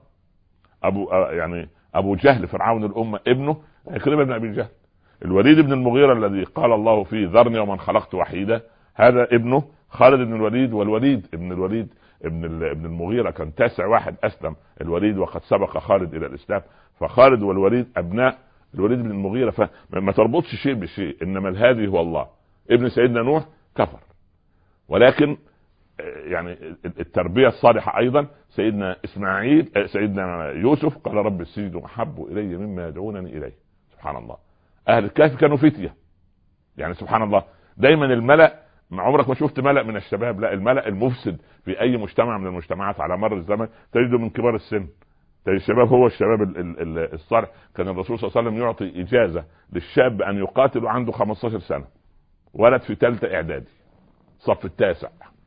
أبو يعني أبو جهل فرعون الأمة ابنه عكرمة بن أبي جهل. الوليد بن المغيرة الذي قال الله فيه ذرني ومن خلقت وحيدا هذا ابنه خالد بن الوليد. والوليد ابن الوليد ابن ابن المغيرة كان تاسع واحد أسلم الوليد وقد سبق خالد إلى الإسلام. فخالد والوليد أبناء الوليد بن المغيرة. فما تربطش شيء بشيء. إنما الهادي هو الله. ابن سيدنا نوح كفر ولكن يعني التربية الصالحة أيضا سيدنا إسماعيل سيدنا يوسف قال رب السجن أحب إلي مما يدعونني إليه. سبحان الله. أهل الكهف كانوا فتية. يعني سبحان الله دايما الملأ ما عمرك ما شفت ملأ من الشباب. لا الملأ المفسد في أي مجتمع من المجتمعات على مر الزمن تجده من كبار السن. الشباب هو الشباب الصالح. كان الرسول صلى الله عليه وسلم يعطي إجازة للشاب أن يقاتل عنده خمستاشر سنة. ولد في ثالثة إعدادي صف التاسع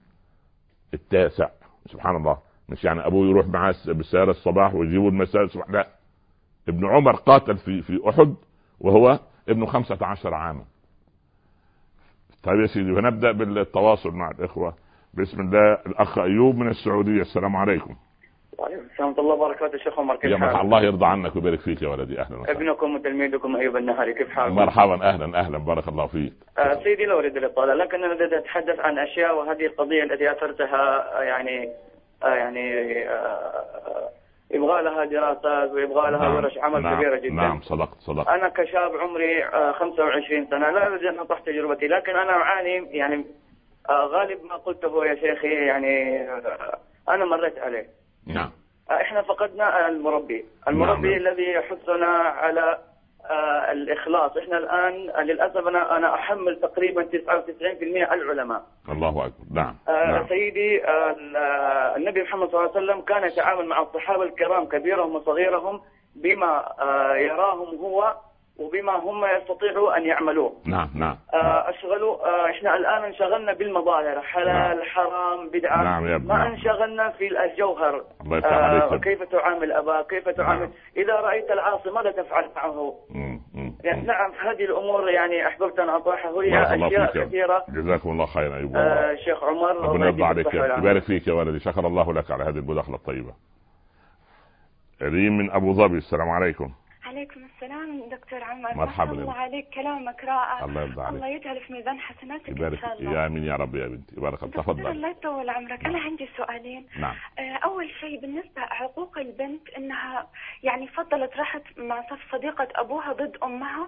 التاسع سبحان الله. مش يعني أبوه يروح معاه بالسيارة الصباح ويجيبوا المساء الصباح. لا ابن عمر قاتل في في أحد وهو ابن خمسة عشر عاما. طيب يا سيدي ونبدأ بالتواصل مع الإخوة. بسم الله. الأخ أيوب من السعودية. السلام عليكم. ورحمة الله وبركاته. شيخ عمر كيف حالك؟ الله يرضى عنك ويبارك فيك يا ولدي. اهلا وسهلا. ابنكم وتلميذكم ايوب النهري، كيف حالك؟ مرحبا، اهلا اهلا، بارك الله فيك. آه سيدي لا اريد الاطاله، لكن انا اريد اتحدث عن اشياء، وهذه القضيه التي اثرتها يعني آه يعني آه يبغى لها دراسات ويبغى لها نعم ورش عمل نعم كبيره جدا. نعم صدقت صدقت. انا كشاب عمري آه خمسة وعشرين سنه، لا اريد ان اطرح تجربتي، لكن انا اعاني يعني آه غالب ما قلته يا شيخي يعني آه انا مريت عليه. نعم. احنا فقدنا المربي المربي نعم. الذي يحثنا على آه الإخلاص. احنا الآن للأسف أنا أنا أحمل تقريبا تسعة وتسعين بالمئة العلماء. الله أكبر. نعم. آه نعم. سيدي آه النبي محمد صلى الله عليه وسلم كان يتعامل مع الصحابة الكرام كبيرهم وصغيرهم بما آه يراهم هو وبما هم يستطيعوا أن يعملوه. نعم نعم. آه أشغلوا آه إحنا الآن انشغلنا بالمظاهر، حلال نعم. حرام بدعة. نعم يا ابن. ما نعم. انشغلنا في الجوهر. الله يفتح عليك. آه كيف تعامل أباك، كيف تعامل نعم. إذا رأيت العاصي ماذا تفعل معه. مم. مم. يعني نعم هذه الأمور يعني أحببت أن أطرحها، هي أشياء كثيرة. جزاكم الله خيرا أيوب. آه شيخ عمر ربنا يرضى عليك، يبارك فيك يا ولدي، شكر الله لك على هذه المداخلة الطيبة. ريم من أبو ظبي، السلام عليكم. عليكم السلام دكتور عمر. مرحبا. الله عليك، كلامك رائع. الله يرضى عليك. الله يجعل في ميزان حسناتك ان شاء الله. يا امين يا رب يا بنتي، بارك الله. تفضل. الله يطول عمرك. نعم. انا عندي سؤالين. نعم. اول شيء بالنسبه حقوق البنت، انها يعني فضلت راحت مع صديقه ابوها ضد امها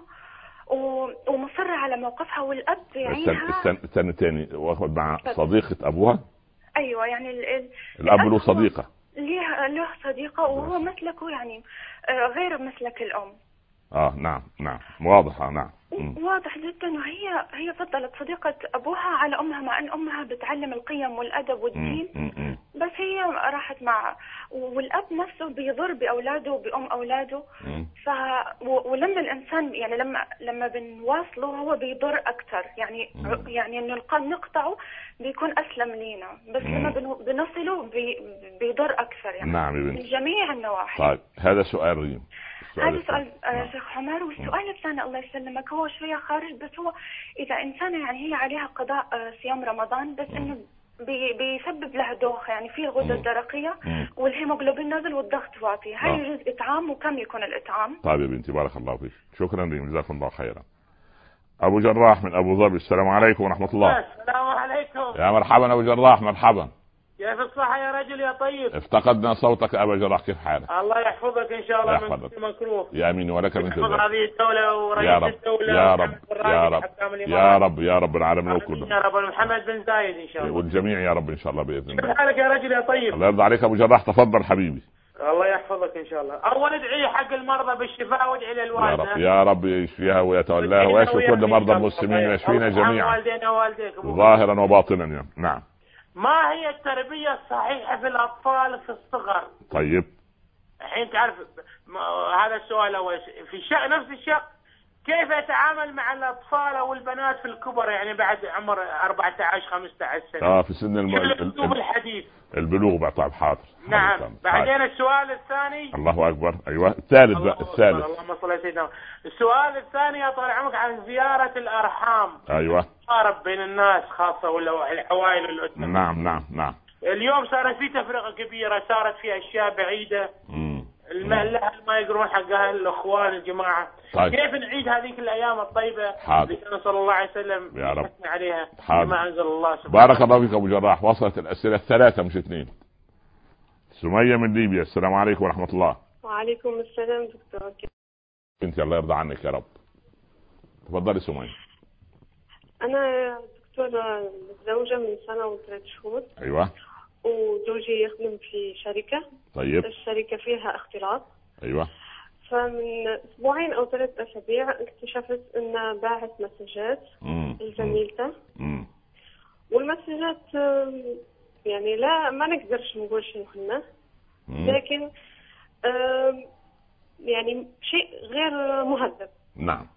ومصره على موقفها، والاب يعينها. استنى استنى تاني، واخد مع صديقه ابوها. ايوه يعني ال ال الاب له صديقه. ليه له صديقه وهو مسلكه يعني غير مسلك الام. اه نعم نعم واضحة. نعم واضح جدا. وهي هي فضلت صديقة ابوها على امها، مع ان امها بتعلم القيم والادب والدين. م -م -م. بس هي راحت مع، والاب نفسه بيضر باولاده وبام اولاده. ف ولما الانسان يعني لما لما بنواصله هو بيضر اكثر يعني. م. يعني انه نقطعه بيكون اسلم لينا، بس م. لما بنصله بي بيضر اكثر يعني. نعم من جميع النواحي. طيب هذا سؤال ريم. هذا سؤال آه شيخ عمر. والسؤال الثاني الله يسلمك هو شوية خارج، بس هو إذا إنسانة يعني هي عليها قضاء آه صيام رمضان، بس إنه بي بيسبب لها دوخة يعني في الغدة الدرقية والهيموغلوبين نازل والضغط واطي، هل يجوز إطعام وكم يكون الإطعام؟ طيب يا بنتي بارك الله فيك، شكرا ريم، جزاكم الله خيرا. أبو جراح من أبو ظبي، السلام عليكم ورحمة الله. السلام عليكم. يا مرحبا أبو جراح، مرحبا. كيف الصحة يا رجل يا طيب؟ افتقدنا صوتك أبا جراح، كيف حالك؟ الله يحفظك إن شاء الله يحفظك. من كل مكروه. يا أمين ولك من تحفظ هذه الدولة ورئيس الدولة يا رب يا رب يا رب يا رب العالمين كلهم يا رب. محمد بن زايد إن شاء الله والجميع يا رب إن شاء الله بإذن الله. كيف حالك يا رجل يا طيب؟ الله يرضى عليك أبو جراح، تفضل حبيبي. الله يحفظك إن شاء الله. أول ادعي حق المرضى بالشفاء وادعي للوالدة يا رب يا رب يشفيها ويتولاها ويشفي كل مرضى المسلمين ويشفينا جميعا والدينا ووالديك ظاهرا وباطنا. نعم. ما هي التربية الصحيحة في الأطفال في الصغر؟ طيب الحين تعرف هذا السؤال أول شيء. في الشق نفس الشق كيف يتعامل مع الأطفال أو البنات في الكبر، يعني بعد عمر أربعة عشر خمسة عشر سنة. اه في سن الم... الأسلوب الحديث البلوغ بقى. طيب حاضر. نعم. بعدين السؤال الثاني. الله أكبر. أيوة الثالث بقى. الثالث. اللهم صل على سيدنا. السؤال الثاني يا طال عمرك عن زيارة الأرحام. أيوة. تقارب بين الناس خاصة ولا العوائل الأسرة. نعم نعم نعم. اليوم صارت في تفرقة كبيرة، صارت في أشياء بعيدة. امم الأهل ما يقرون حق أهل الأخوان الجماعة. طيب. كيف نعيد هذيك الأيام الطيبة اللي كان صلى الله عليه وسلم يا رب عليها بما أنزل الله سبحانه. بارك الله فيك أبو جراح. وصلت الأسئلة الثلاثة مش اثنين. سمية من ليبيا، السلام عليكم ورحمة الله. وعليكم السلام دكتور. انت الله يرضى عنك يا رب. تفضلي سمية. أنا دكتور متزوجة من سنة وثلاث شهور. أيوة. وزوجي يخدم في شركة. طيب. الشركة فيها اختلاط. أيوة. فمن أسبوعين أو ثلاث أسابيع اكتشفت إنه باعث مسجات لزميلته. والمسجات يعني لا ما نقدرش نقول شيء هنا، لكن يعني شيء غير مهذب. نعم.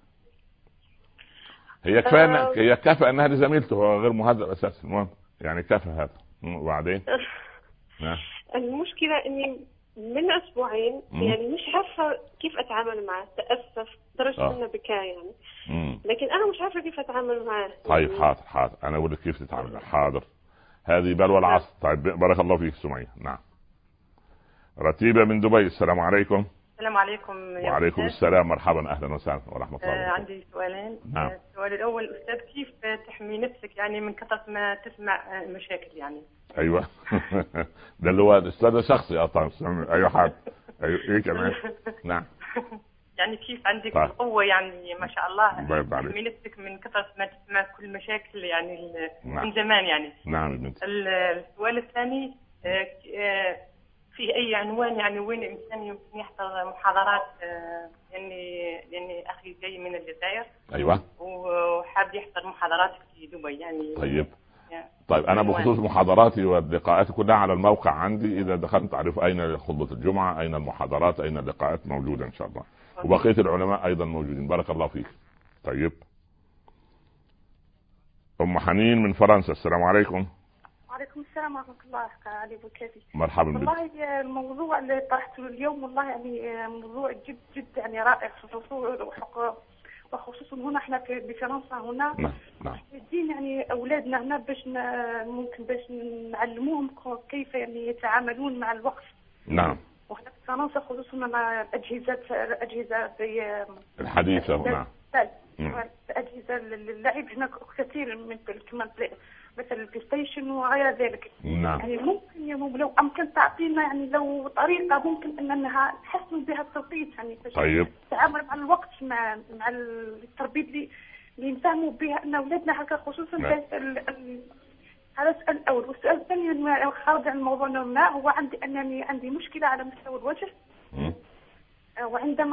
هي كفاية هي كفى انها زميلته، هو غير مهذب اساسا. المهم يعني كفى هذا. وبعدين المشكلة اني من اسبوعين مم. يعني مش عارفة كيف اتعامل معه. تأسف درجة آه. انه بكى يعني. مم. لكن انا مش عارفة كيف اتعامل معه. طيب حاضر حاضر انا اقول لك كيف تتعامل. حاضر. هذه بلوى العصر. طيب بارك الله فيك سمية. نعم. رتيبة من دبي، السلام عليكم. السلام عليكم. وعليكم السلام، مرحبا، اهلا وسهلا ورحمه الله وبركاته. آه عندي سؤالين. نعم. السؤال الاول، استاذ، كيف تحمي نفسك يعني من كثره ما تسمع مشاكل يعني؟ ايوه ده اللي هو الاستاذ شخصي اصلا. ايوه حاضر. ايوه ايه كمان؟ نعم. يعني كيف عندك طيب. القوه يعني ما شاء الله تحمي نفسك من كثره ما تسمع كل مشاكل يعني نعم. من زمان يعني. نعم. السؤال الثاني، آه آه في اي عنوان يعني وين الانسان يمكن يحضر محاضرات؟ يعني يعني اخي جاي من الجزائر. ايوه. وحاب يحضر محاضرات في دبي يعني. طيب يعني طيب انا بخصوص محاضراتي واللقاءات كلها على الموقع عندي، اذا دخلت تعرف اين خطبة الجمعة، اين المحاضرات، اين اللقاءات، موجودة ان شاء الله. وبقية العلماء ايضا موجودين. بارك الله فيك. طيب ام حنين من فرنسا، السلام عليكم. وعليكم السلام ورحمة الله علي وبركاته. مرحبا بك. والله الموضوع اللي طرحته اليوم والله يعني موضوع جد جد يعني رائع، وخصوصا هنا احنا في بفرنسا هنا. نعم نعم. محتاجين يعني اولادنا هنا باش ممكن باش نعلموهم كيف يعني يتعاملون مع الوقت. نعم. وهنا في فرنسا خصوصا مع الاجهزه الاجهزه زي الحديثة. نعم. الاجهزه اللعب هناك كثير من كمان مثل البلاي ستيشن وغير ذلك. نعم. يعني ممكن لو امكن تعطينا يعني لو طريقه ممكن انها نحسن بها التوقيت يعني باش طيب. التعامل مع الوقت مع مع التربيه اللي اللي نفهموا بها ان اولادنا هكا خصوصا. نعم. هذا السؤال الاول. والسؤال الثاني خارج عن موضوعنا ما هو عندي انني عندي مشكله على مستوى الوجه. م. وعندما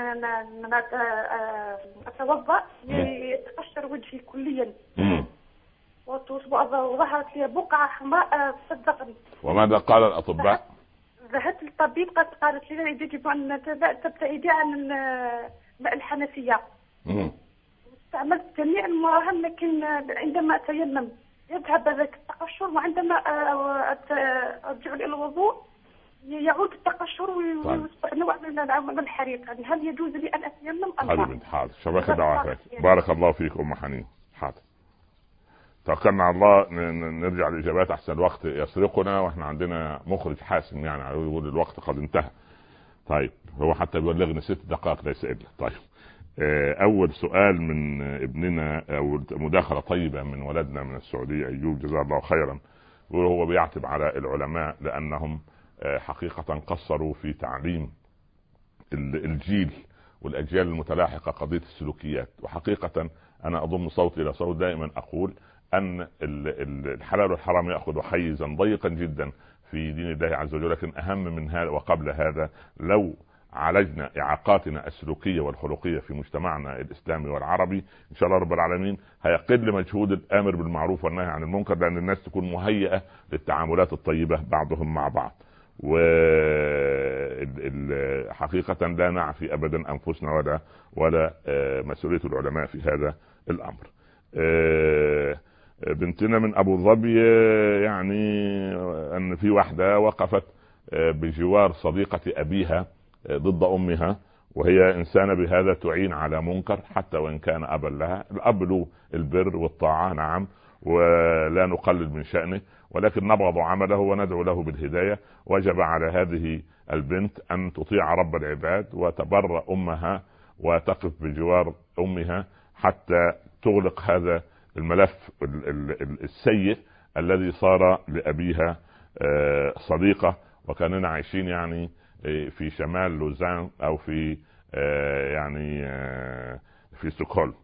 اتوضا يتقشر وجهي كليا. م. وظهرت لي بقعة حمراء صدقني. وماذا قال الأطباء؟ ذهبت للطبيب قالت لي يجب أن تبتعدي عن الماء الحنفية. استعملت جميع المراهم لكن عندما أتيمم يذهب ذاك التقشر، وعندما أرجع إلى الوضوء يعود التقشر ويصبح نوع من الحريق. يعني هل يجوز لي أن أتيمم أم لا؟ حاضر حاضر. شبكة دعواتك. بارك الله فيك أم حنين. حاضر. توكلنا على الله. نرجع للإجابات أحسن الوقت يسرقنا، وإحنا عندنا مخرج حاسم يعني يقول الوقت قد انتهى. طيب هو حتى بيبلغني ست دقائق ليس إلا. طيب أول سؤال من ابننا أو مداخلة طيبة من ولدنا من السعودية أيوب جزاه الله خيرا، وهو بيعتب على العلماء لأنهم حقيقة قصروا في تعليم الجيل والأجيال المتلاحقة قضية السلوكيات. وحقيقة أنا أضم صوتي إلى صوت دائما أقول أن الحلال والحرام يأخذ حيزا ضيقا جدا في دين الله عز وجل، لكن أهم من هذا وقبل هذا لو عالجنا إعاقاتنا السلوكية والخلقية في مجتمعنا الإسلامي والعربي إن شاء الله رب العالمين هيقل مجهود الآمر بالمعروف والنهي عن المنكر، لأن الناس تكون مهيئة للتعاملات الطيبة بعضهم مع بعض. وحقيقة لا نعفي أبدا أنفسنا ولا ولا مسؤولية العلماء في هذا الأمر. بنتنا من أبو ظبي يعني أن في واحدة وقفت بجوار صديقة أبيها ضد أمها، وهي إنسانة بهذا تعين على منكر حتى وإن كان أبا لها. الأب له البر والطاعة نعم، ولا نقلل من شأنه، ولكن نبغض عمله وندعو له بالهداية. وجب على هذه البنت أن تطيع رب العباد وتبرأ أمها وتقف بجوار أمها حتى تغلق هذا الملف السيء الذي صار لأبيها صديقة، وكاننا عايشين يعني في شمال لوزان أو في يعني في ستوكهولم.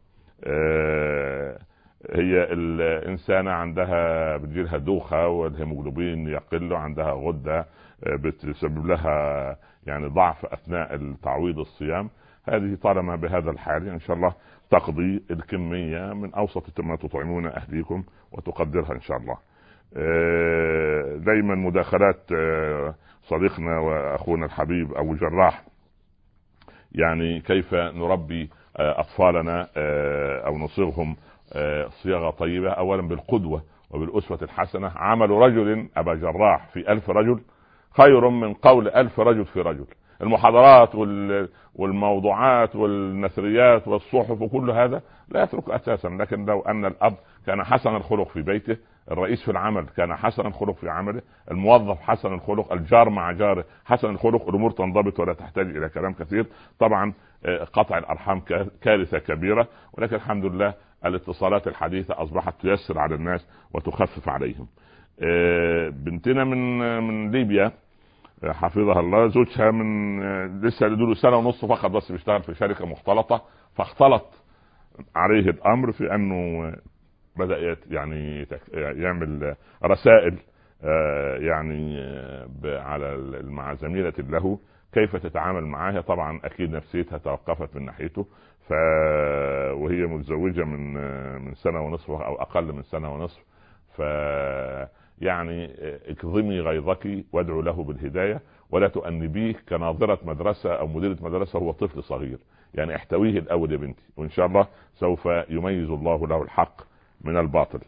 هي الإنسانة عندها بتجيلها دوخة والهيموجلوبين يقل، عندها غدة بتسبب لها يعني ضعف أثناء التعويض الصيام. هذه طالما بهذا الحال إن شاء الله تقضي الكمية من أوسط ما تطعمون أهليكم وتقدرها إن شاء الله. دايما مداخلات صديقنا وأخونا الحبيب أبو جراح يعني كيف نربي أطفالنا أو نصيغهم صياغة طيبة. أولا بالقدوة وبالأسوة الحسنة. عمل رجل أبا جراح في ألف رجل خير من قول ألف رجل في رجل. المحاضرات والموضوعات والنثريات والصحف وكل هذا لا يترك أساسا، لكن لو أن الأب كان حسن الخلق في بيته الرئيس في العمل كان حسن الخلق في عمله، الموظف حسن الخلق، الجار مع جاره حسن الخلق، الامور تنضبط ولا تحتاج الى كلام كثير. طبعا قطع الارحام كارثه كبيره، ولكن الحمد لله الاتصالات الحديثه اصبحت تيسر على الناس وتخفف عليهم. بنتنا من من ليبيا حفظها الله، زوجها من لسه له سنه ونص فقط بس بيشتغل في شركه مختلطه، فاختلط عليه الامر في انه بدأ يعني يعمل رسائل يعني على مع زميلة له كيف تتعامل معها. طبعا اكيد نفسيتها توقفت من ناحيته، ف وهي متزوجة من من سنة ونصف او اقل من سنة ونصف، ف يعني اكظمي غيظك وادعو له بالهداية ولا تؤنبيه كناظرة مدرسة او مديرة مدرسة، هو طفل صغير، يعني احتويه الاول يا بنتي، وان شاء الله سوف يميز الله له الحق من الباطل.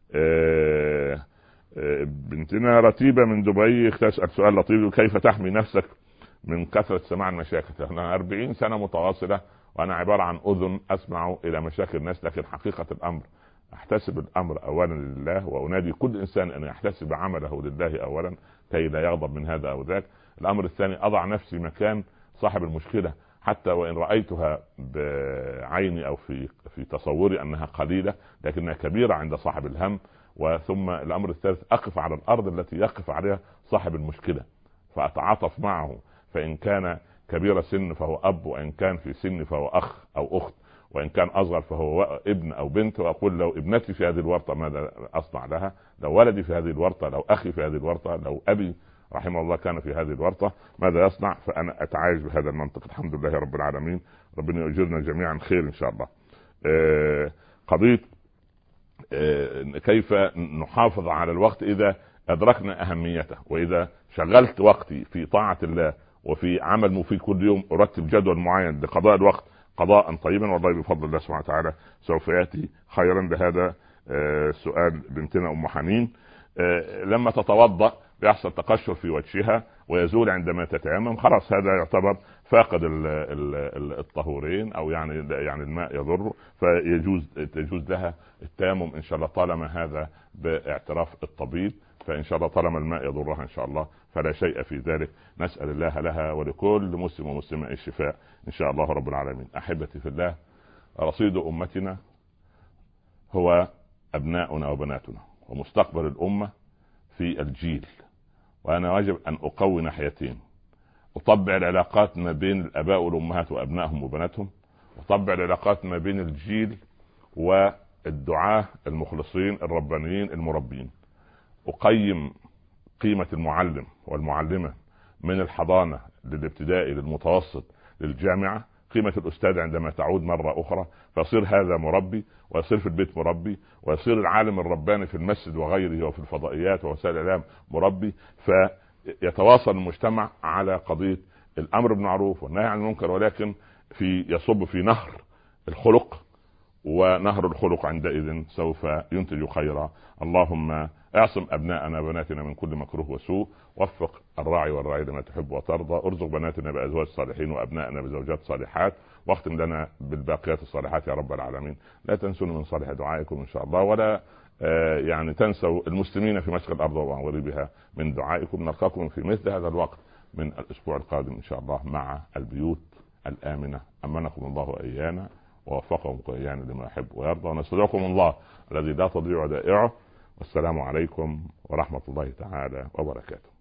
بنتنا رتيبة من دبي تسأل سؤال لطيف: كيف تحمي نفسك من كثرة سماع المشاكل؟ أنا أربعين سنة متواصلة وأنا عبارة عن أذن أسمع إلى مشاكل الناس، لكن حقيقة الأمر أحتسب الأمر أولا لله، وأنادي كل إنسان أن يحتسب عمله لله أولا كي لا يغضب من هذا أو ذاك. الأمر الثاني أضع نفسي مكان صاحب المشكلة، حتى وإن رأيتها بعيني أو في في تصوري أنها قليلة لكنها كبيرة عند صاحب الهم. وثم الأمر الثالث أقف على الأرض التي يقف عليها صاحب المشكلة فأتعاطف معه، فإن كان كبير سن فهو أب، وإن كان في سن فهو أخ أو أخت، وإن كان أصغر فهو ابن أو بنت. وأقول لو ابنتي في هذه الورطة ماذا أصنع لها، لو ولدي في هذه الورطة، لو أخي في هذه الورطة، لو أبي رحمه الله كان في هذه الورطة ماذا يصنع. فأنا أتعايش بهذا المنطق. الحمد لله رب العالمين، ربنا يجرنا جميعا خير إن شاء الله. آه قضية آه كيف نحافظ على الوقت إذا أدركنا أهميته، وإذا شغلت وقتي في طاعة الله وفي عمل مفيد كل يوم، أرتب جدول معين لقضاء الوقت قضاء طيبا، والله بفضل الله سبحانه وتعالى سوف يأتي خيرا. لهذا آه سؤال بنتنا أم حنين: آه لما تتوضأ بيحصل تقشر في وجهها ويزول عندما تتيمم، خلاص هذا يعتبر فاقد الطهورين، او يعني يعني الماء يضر، فيجوز تجوز لها التيمم ان شاء الله طالما هذا باعتراف الطبيب، فان شاء الله طالما الماء يضرها ان شاء الله فلا شيء في ذلك. نسأل الله لها ولكل مسلم ومسلمة الشفاء ان شاء الله رب العالمين. احبتي في الله، رصيد امتنا هو ابناؤنا وبناتنا، ومستقبل الامة في الجيل، وانا واجب ان اقوي ناحيتين: اطبع العلاقات ما بين الاباء والامهات وابنائهم وبناتهم، وطبع العلاقات ما بين الجيل والدعاة المخلصين الربانيين المربين. اقيم قيمة المعلم والمعلمة من الحضانة للابتدائي للمتوسط للجامعة، قيمة الأستاذ عندما تعود مرة أخرى، فيصير هذا مربي، ويصير في البيت مربي، ويصير العالم الرباني في المسجد وغيره وفي الفضائيات ووسائل الإعلام مربي، فيتواصل المجتمع على قضية الأمر بالمعروف والنهي عن المنكر، ولكن في يصب في نهر الخلق، ونهر الخلق عندئذ سوف ينتج خيرا. اللهم اعصم أبناءنا وبناتنا من كل مكروه وسوء، وفق الراعي والراعي لما تحب وترضى، ارزق بناتنا بأزواج صالحين وأبنائنا بزوجات صالحات، واختم لنا بالباقيات الصالحات يا رب العالمين. لا تنسوا من صالح دعائكم إن شاء الله، ولا آه يعني تنسوا المسلمين في مشرق الأرض ومغربها من دعائكم. نلقاكم في مثل هذا الوقت من الأسبوع القادم إن شاء الله مع البيوت الآمنة. أمنكم الله وإيانا ووفقكم وإيانا لما يحب ويرضى، ونستودعكم الله الذي لا تضيع ودائعه. والسلام عليكم ورحمة الله تعالى وبركاته.